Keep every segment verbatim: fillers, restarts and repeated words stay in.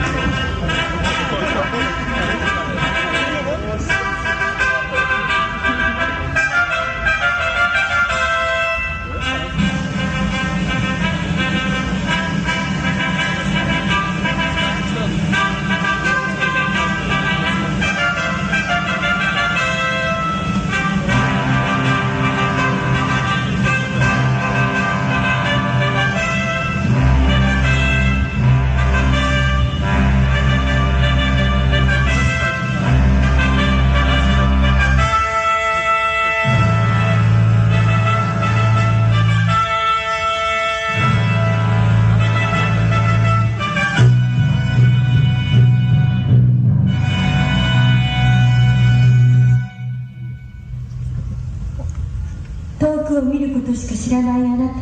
遠くを見ることしか知らないあなた、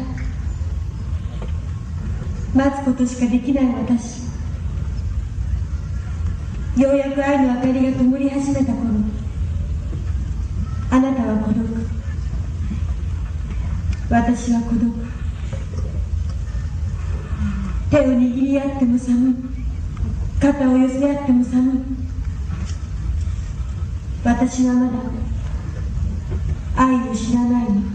待つことしかできない私、ようやく愛の明かりが灯り始めた頃、あなたは孤独、私は孤独。手を握り合っても寒い、肩を寄せ合っても寒い。私はまだ愛を知らないの。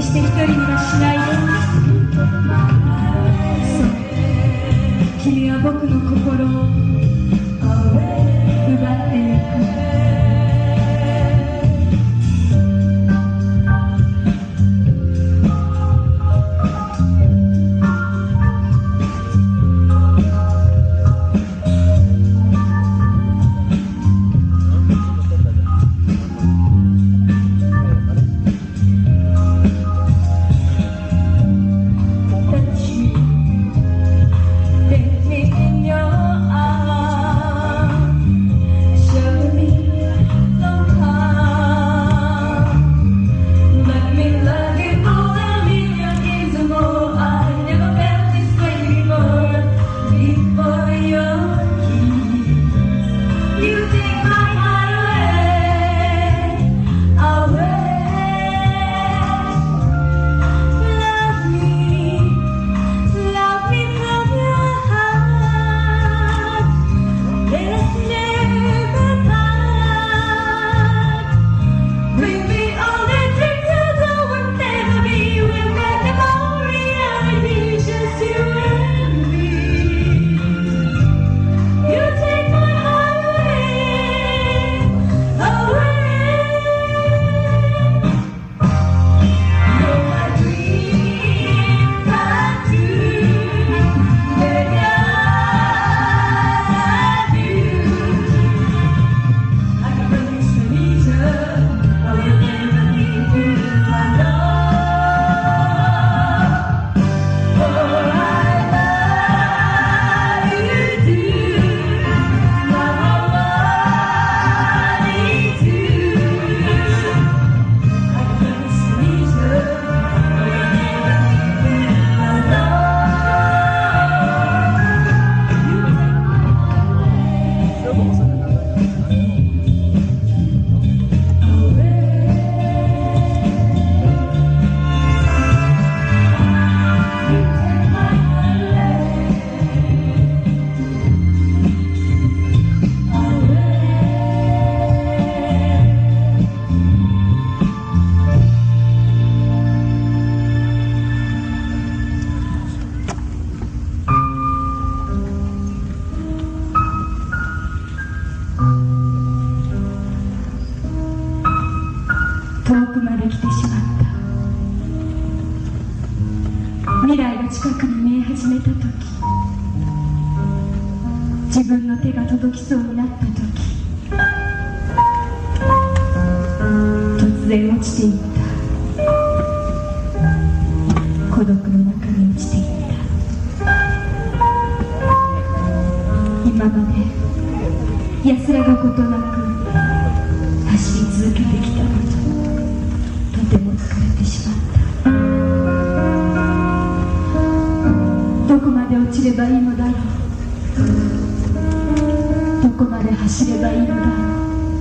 して一人にはしないで。そう、君は僕の心を奪ってゆく。 遠くまで来てしまった。未来が近くに見え始めた時、自分の手が届きそうになった時、突然落ちていった。孤独の中に落ちていった。今まで安らぐことなく走り続けてきたこと、とても疲れてしまった。どこまで落ちればいいのだろう。どこまで走ればいいのだろう。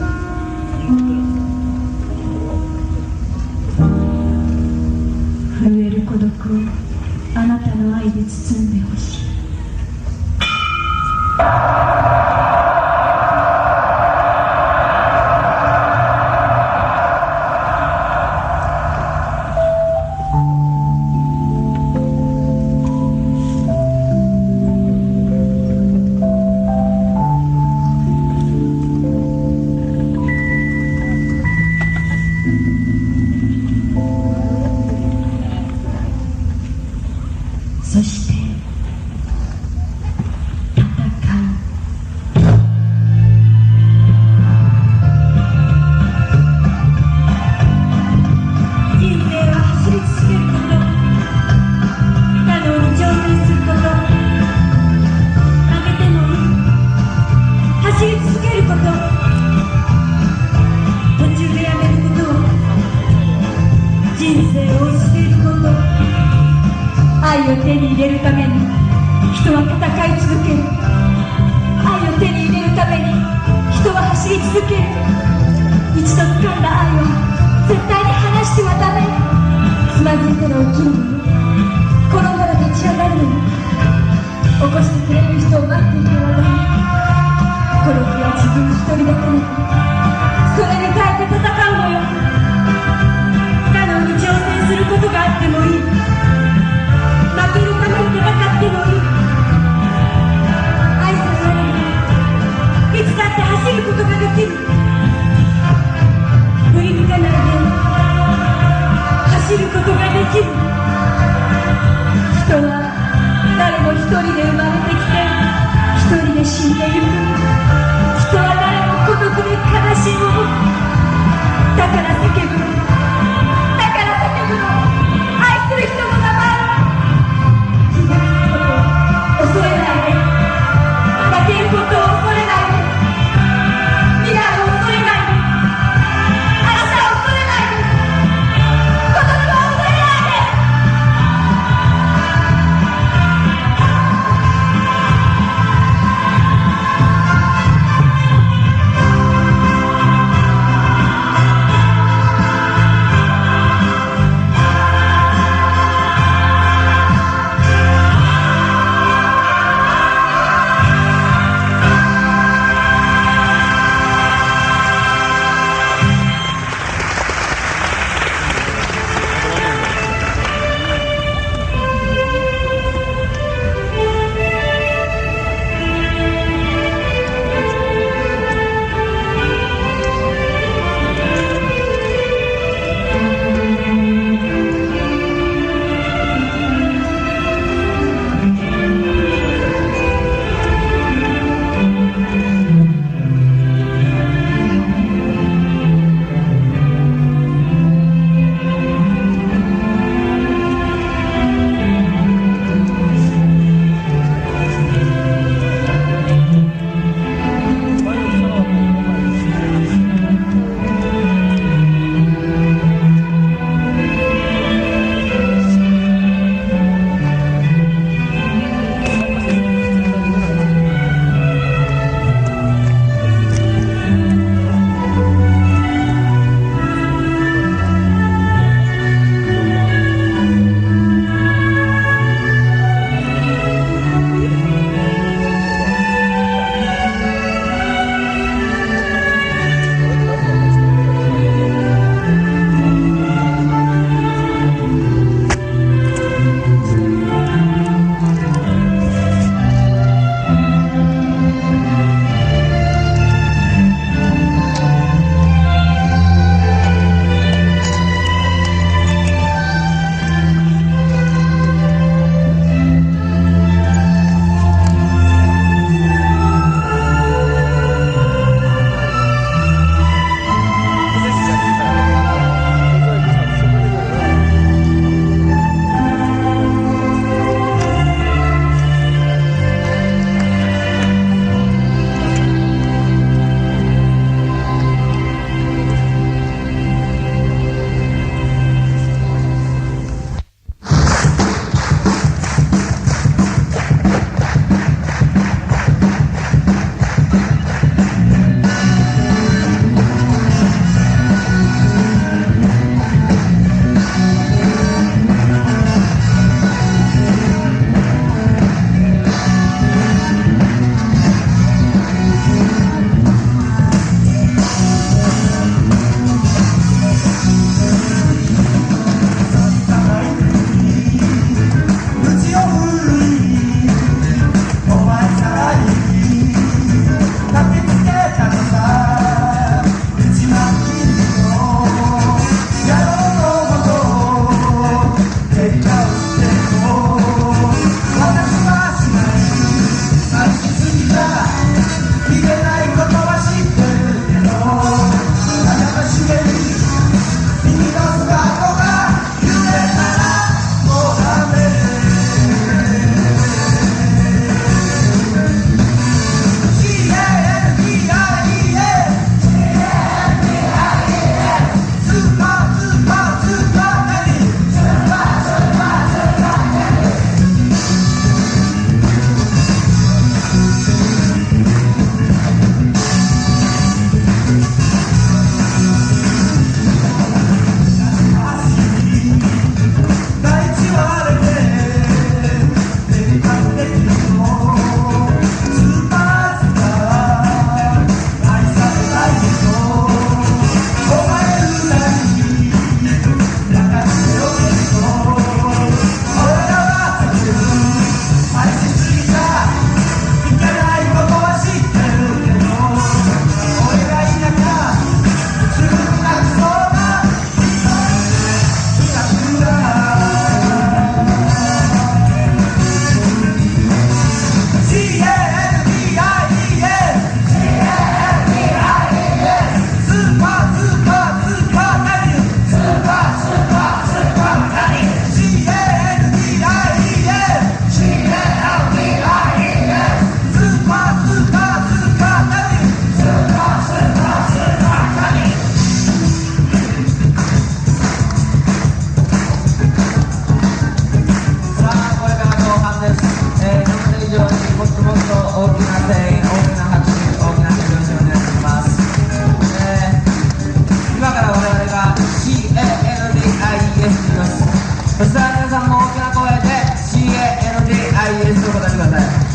震える孤独をあなたの愛で包んでほしい。そして戦う。人生は走り続けること、不可能に挑戦すること、負けてもいい、走り続けること、途中でやめることを、人生を捨てること。愛を手に入れるために人は戦い続ける。愛を手に入れるために人は走り続ける。一度掴んだ愛を絶対に離してはダメ。つまずいたら起きるのに、転んだら立ち上がるのに、起こしてくれる人を待っていてはダメ。孤独は自分一人だけなの。それに耐えて戦うのよ。不可能に挑戦することが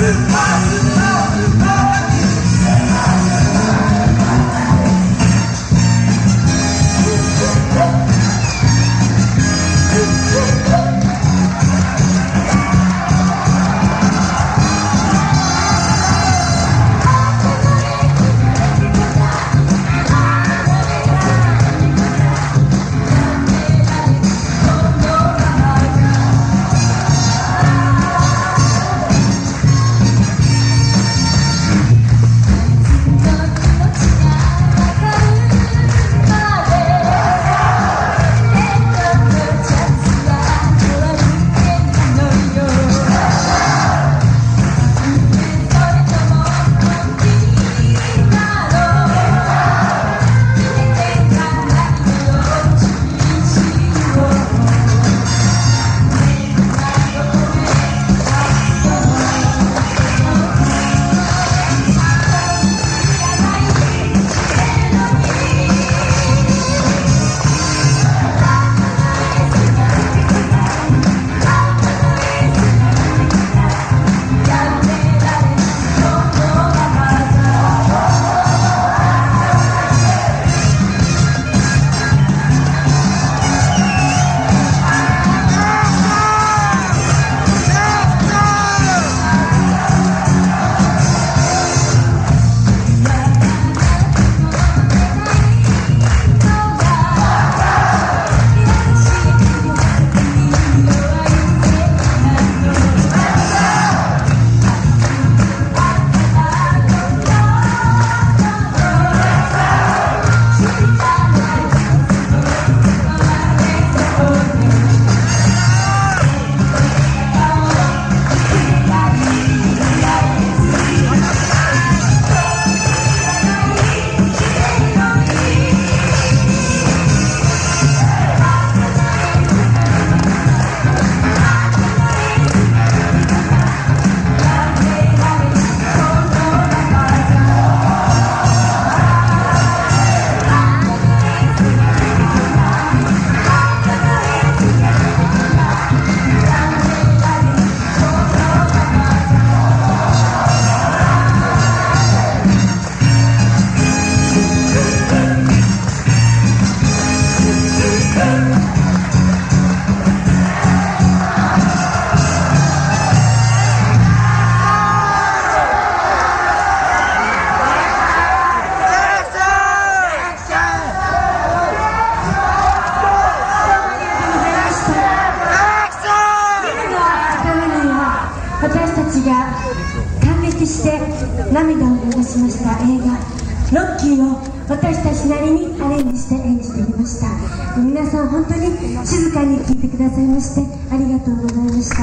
涙を流しました映画「ロッキー」を私たちなりにアレンジして演じてみました。皆さん本当に静かに聴いてくださいましてありがとうございました。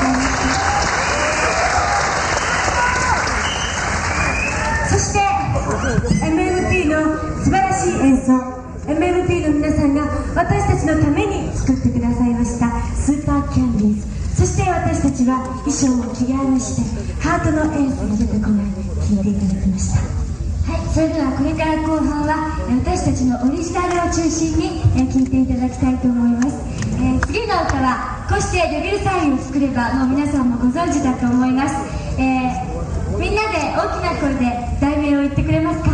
そして エムエムティー の素晴らしい演奏、 エムエムティー の皆さんが私たちのために作ってくださいましたスーパーキャンディーズ。そして私たちは衣装を着替えましてハートのエースが出てこない聴いていただきました。はい、それではこれから後半は私たちのオリジナルを中心に聴いていただきたいと思います。えー、次の歌はこうしてデビューサインを作ればもう皆さんもご存知だと思います。えー、みんなで大きな声で題名を言ってくれますか？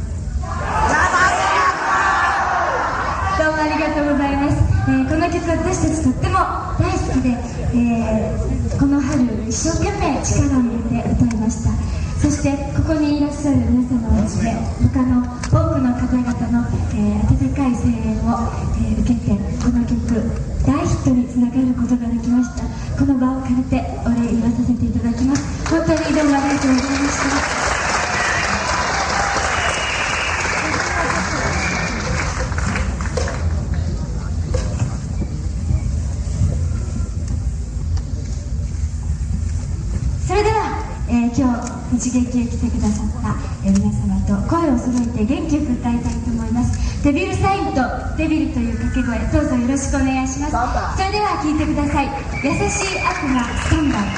どうもありがとうございます。えー、この曲私たちとっても大好きで、えー、この春一生懸命力を入れて歌いました。そしてここにいらっしゃる皆様はですね、他の多くの方々の、えー、温かい声援を、えー、受けてこの曲地域へ来てくださったえ皆様と声を揃えて元気よく歌いたいと思います。デビルサインとデビルという掛け声、どうぞよろしくお願いします。それでは聴いてください。優しい悪魔スタンバイ。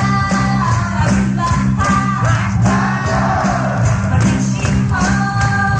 私も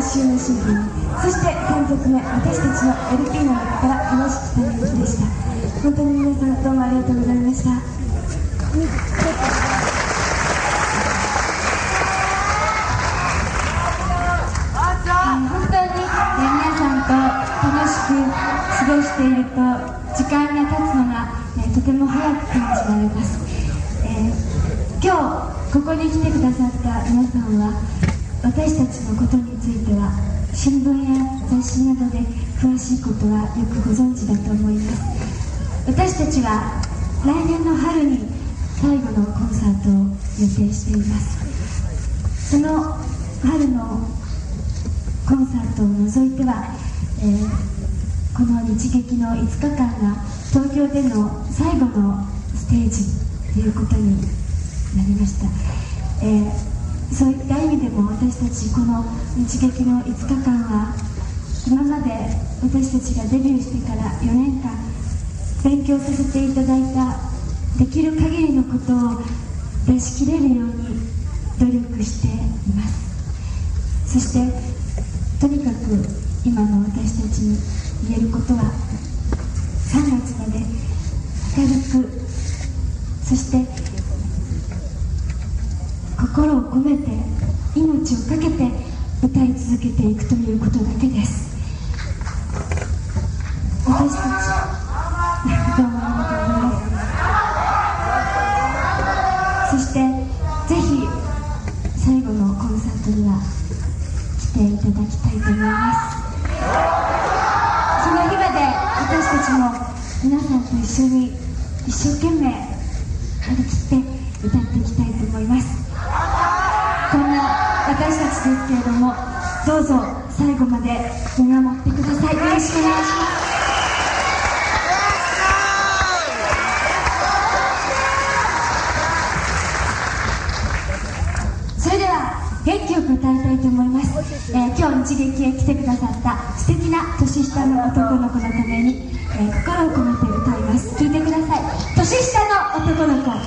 週のシンフォニー、そしてさんきょくめ、私たちの エルピー の中から話しきたい曲でした。本当に皆さんどうもありがとうございました。本当に、えー、皆さんと楽しく過ごしていると時間が経つのが、えー、とても早く感じられます。えー、今日ここに来てくださった皆さんは私たちのことについては新聞や雑誌などで詳しいことはよくご存知だと思います。私たちは来年の春に最後のコンサートを予定しています。その春のコンサートを除いては、えー、この日劇のいつかかんが東京での最後のステージということになりました。えー、そういった意味でも私たちこの日劇のいつかかんは今まで私たちがデビューしてからよねんかん勉強させていただいたできる限りのことを出し切れるように努力しています。そしてとにかく今の私たちに言えることはさんがつまで明るく、そして心を込めて命をかけて歌い続けていくということだけです。私たちどうもありがとうございます。そしてぜひ最後のコンサートには来ていただきたいと思います。その日まで私たちも皆さんと一緒に一生懸命張り切って歌っていきたいと思います。こんな私たちですけれども、どうぞ最後まで見守ってください。よろしくお願いします。それでは元気よく歌いたいと思います。えー、今日日劇へ来てくださった素敵な年下の男の子のために、えー、心を込めて歌います。聴いてください。年下の男の子。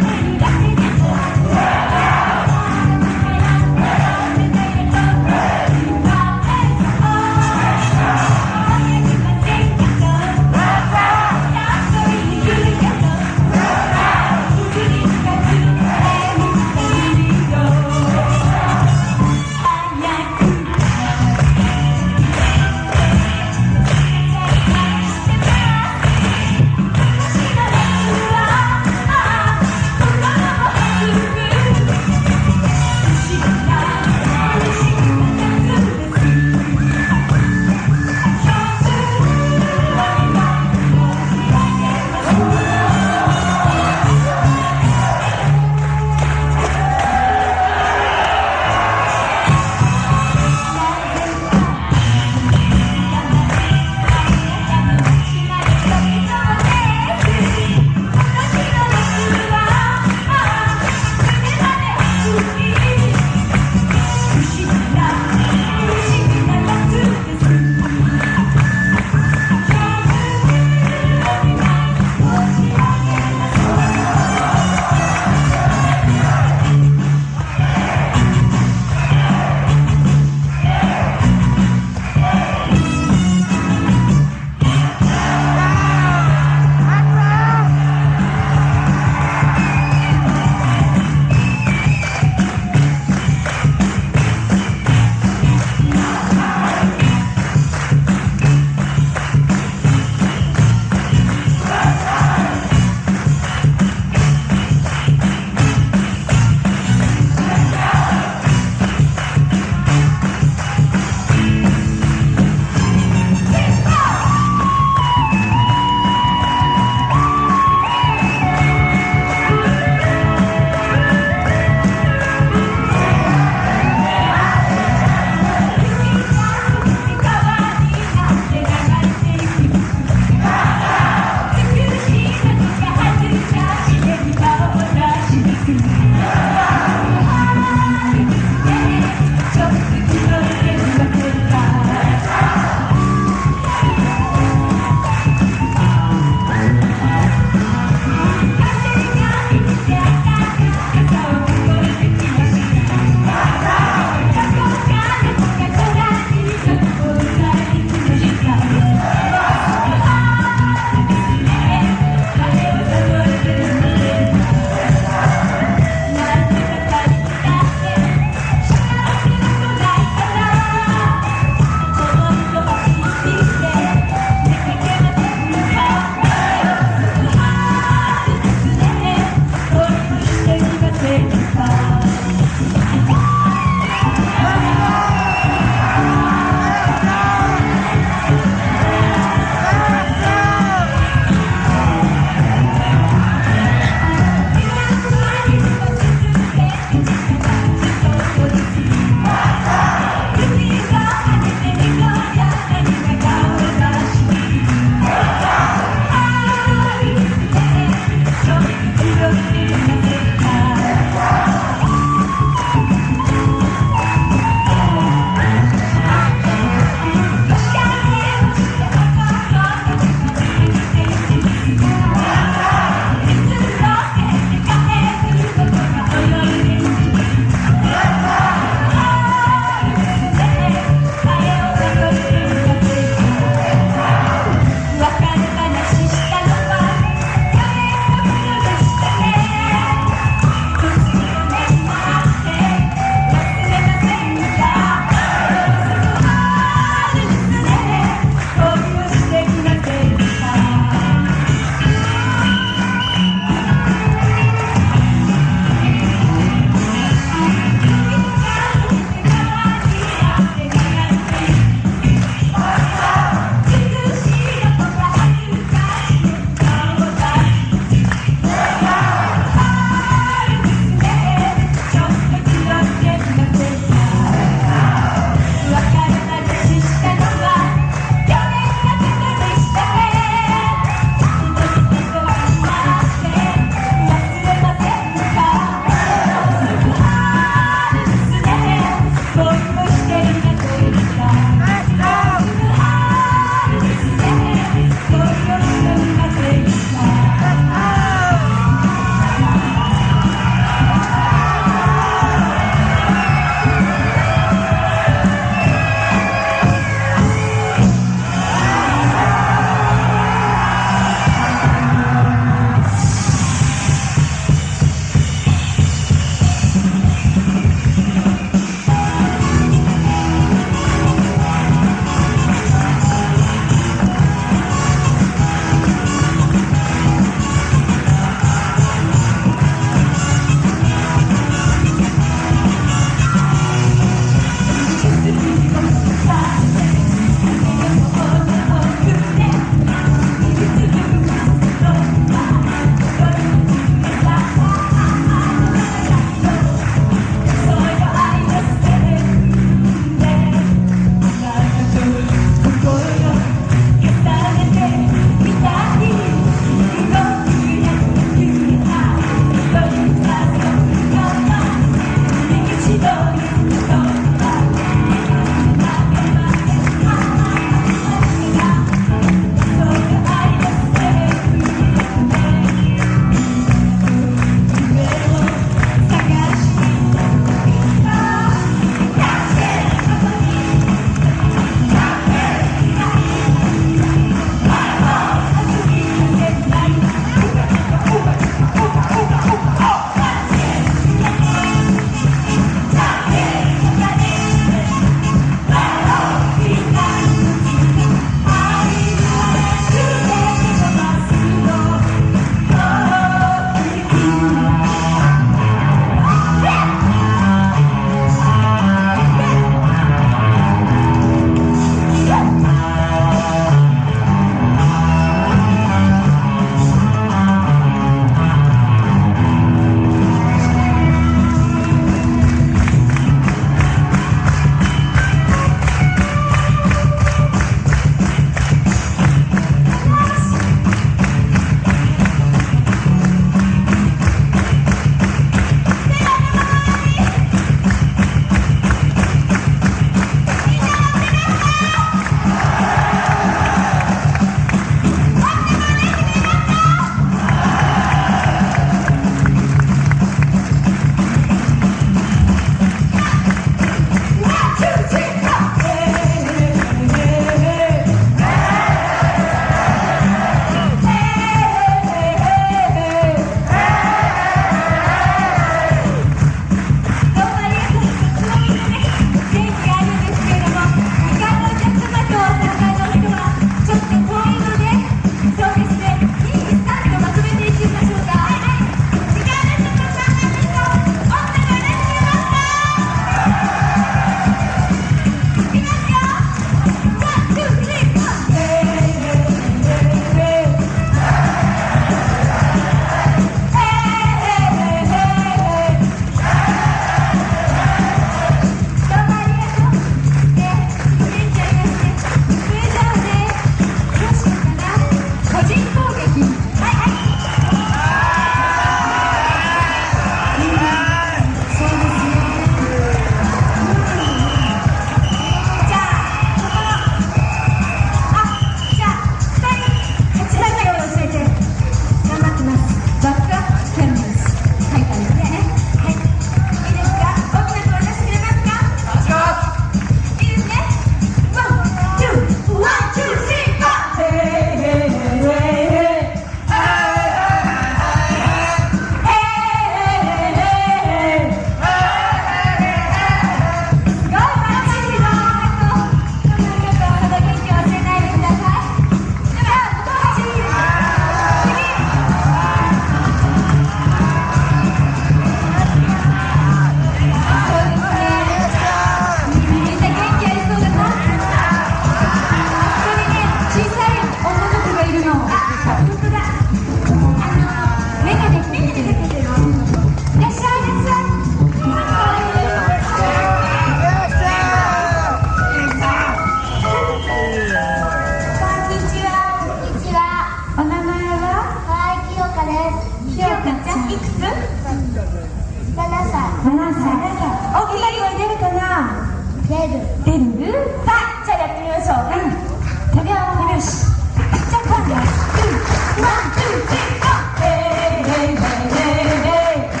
ななさい。お二人は出るかな？出る。出る？さあ、じゃあやってみましょう。うん。手拍子、手拍子。じゃあ今度は、ワン、ツー、スリー、ゴー。ヘイヘイヘイヘイヘイ。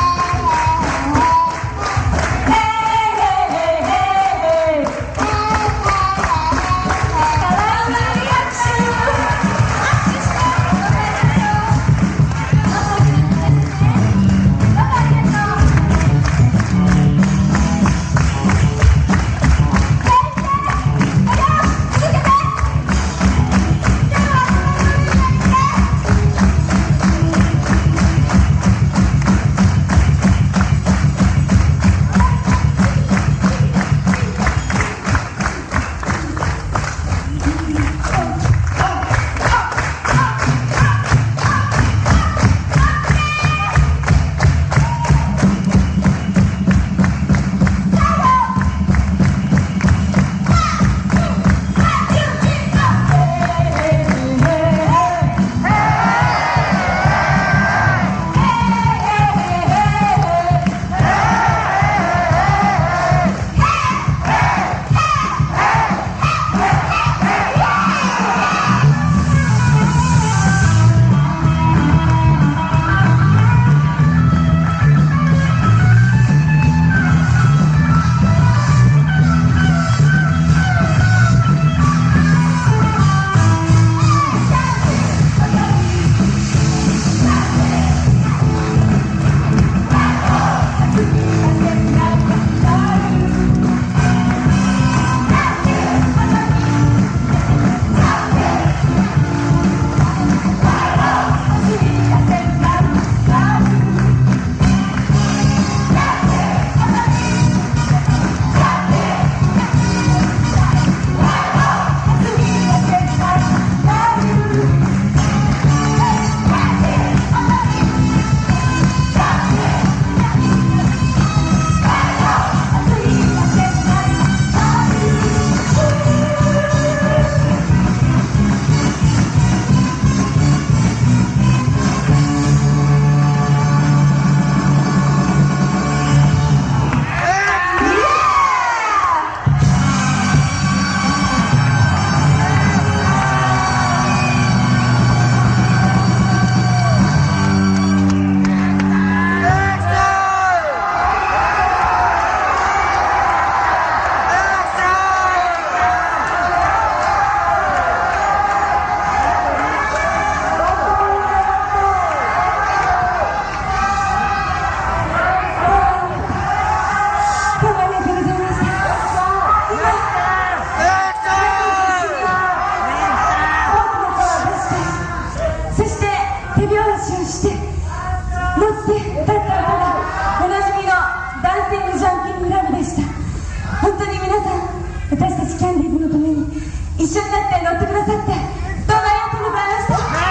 一緒になって乗ってくださってどうもありがとうございました。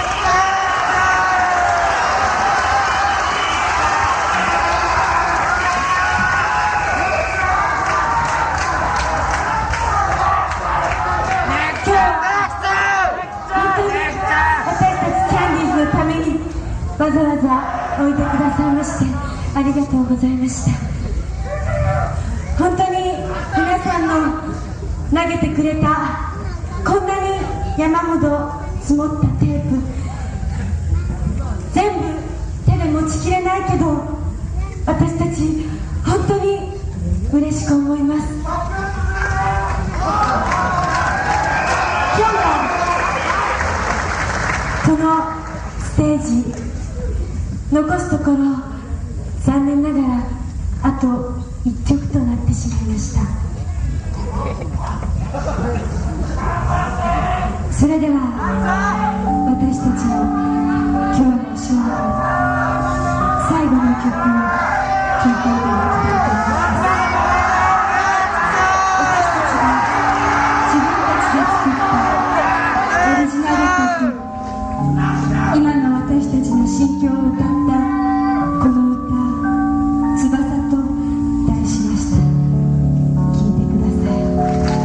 今日は本当に私たちキャンディーズのためにわざわざ置いてくださいましてありがとうございました。本当に皆さんの投げてくれたこんなに山ほど積もったテープ全部手で持ちきれないけど私たち本当に嬉しく思います。今日はこのステージ残すところ残念ながらあといっきょくとなってしまいました。それでは私たちの今日のショー最後の曲を聴いていただきたいと思います。私たちが自分たちで作ったオリジナル曲、今の私たちの心境を歌ったこの歌「翼」と題しました。聴いてください。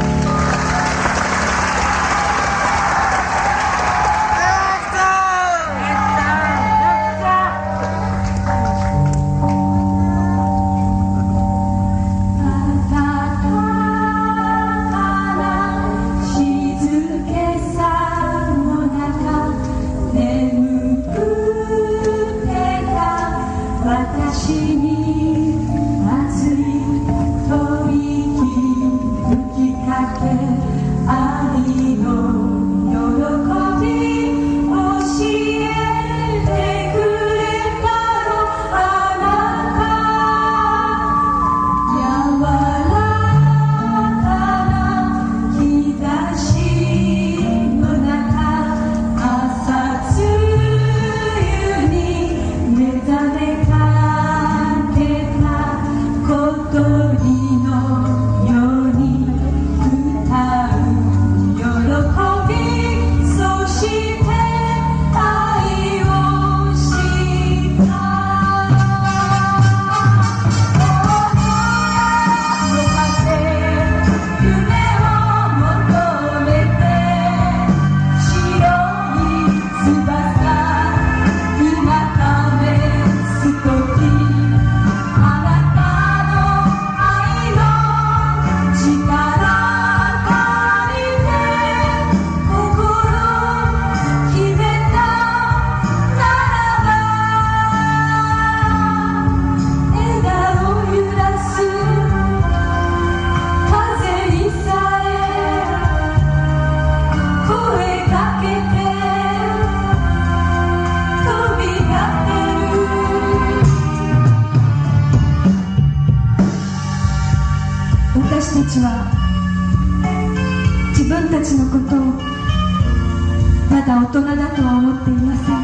私たちは自分たちのことをまだ大人だとは思っていません。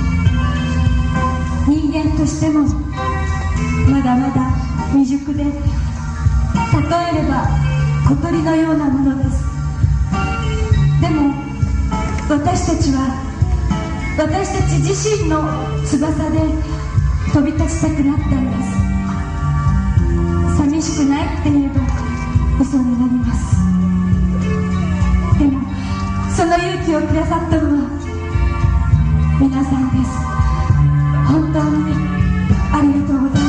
人間としてもまだまだ未熟で、例えれば小鳥のようなものです。でも私たちは私たち自身の翼で飛び立ちたくなったんです。寂しくないって言えば嘘になります。でもその勇気をくださったのは皆さんです。本当にありがとうございます。